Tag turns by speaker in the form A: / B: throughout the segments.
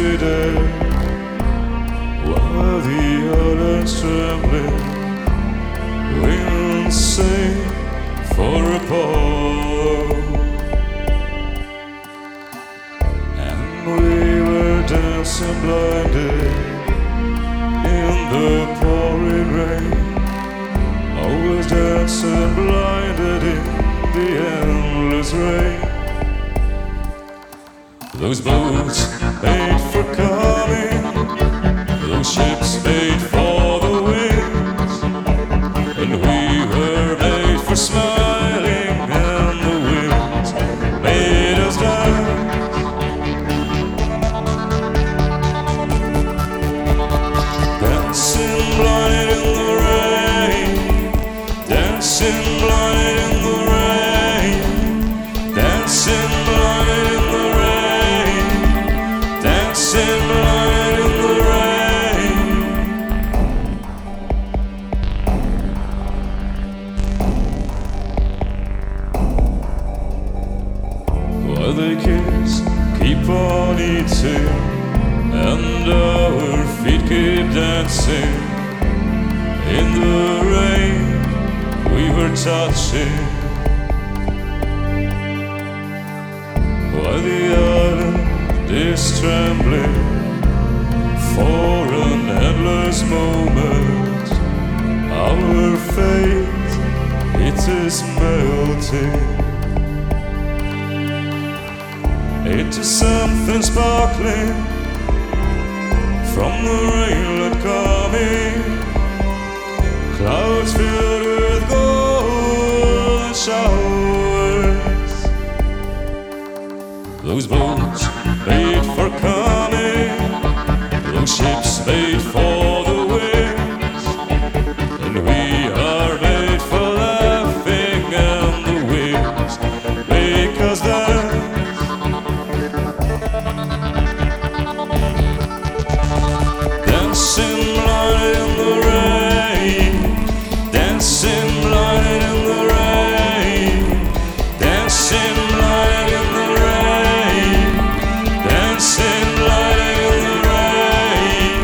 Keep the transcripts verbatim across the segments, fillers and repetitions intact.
A: stay there while the others trembling will sing for Apollo. And we were dancing blinded in the pouring rain, always dancing blinded in the endless rain. Those boats made for coming, those ships made for the winds, and we were made for smiling, and the winds made us dance. Dancing blind in the rain, dancing blind in the rain, dancing blind in the rain, dancing blind in the rain. While the kids keep on eating and our feet keep dancing in the rain we were touching, while the island is trembling for an endless moment, our fate, it is melting into something sparkling from the rainlet coming, clouds filled with golden showers. Those boats made for coming, those ships made for the winds, and we are made for laughing, and the winds make us dance. Dancing blind in the rain, dancing blind in the rain, dancing blind in the rain, dancing blind in the rain.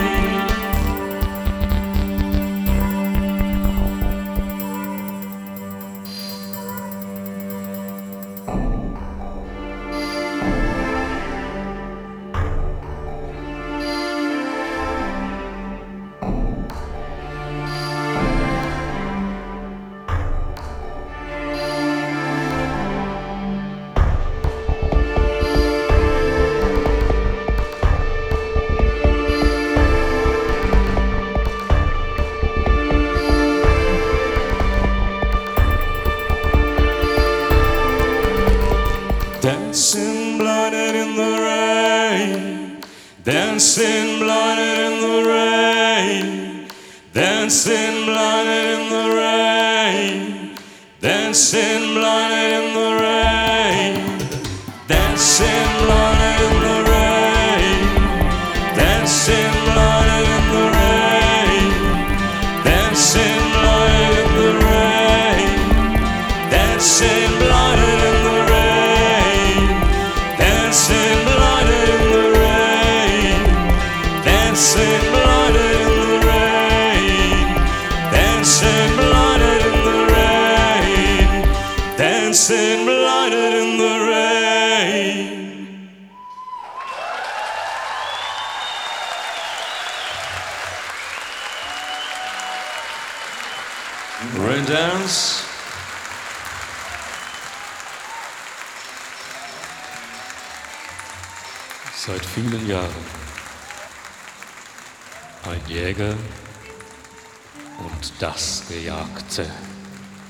A: Dancing blinded in the rain, dancing blinded in the rain, dancing blinded in the rain, dancing blinded in the rain, dancing blinded in the rain, dancing blinded in the rain, dancing blinded in the rain, dancing blinded in the rain, dancing blinded in the rain, dancing blinded in the rain, dancing blinded in the rain, dancing blinded in the rain. Rain dance. Seit vielen Jahren ein Jäger und das Gejagte.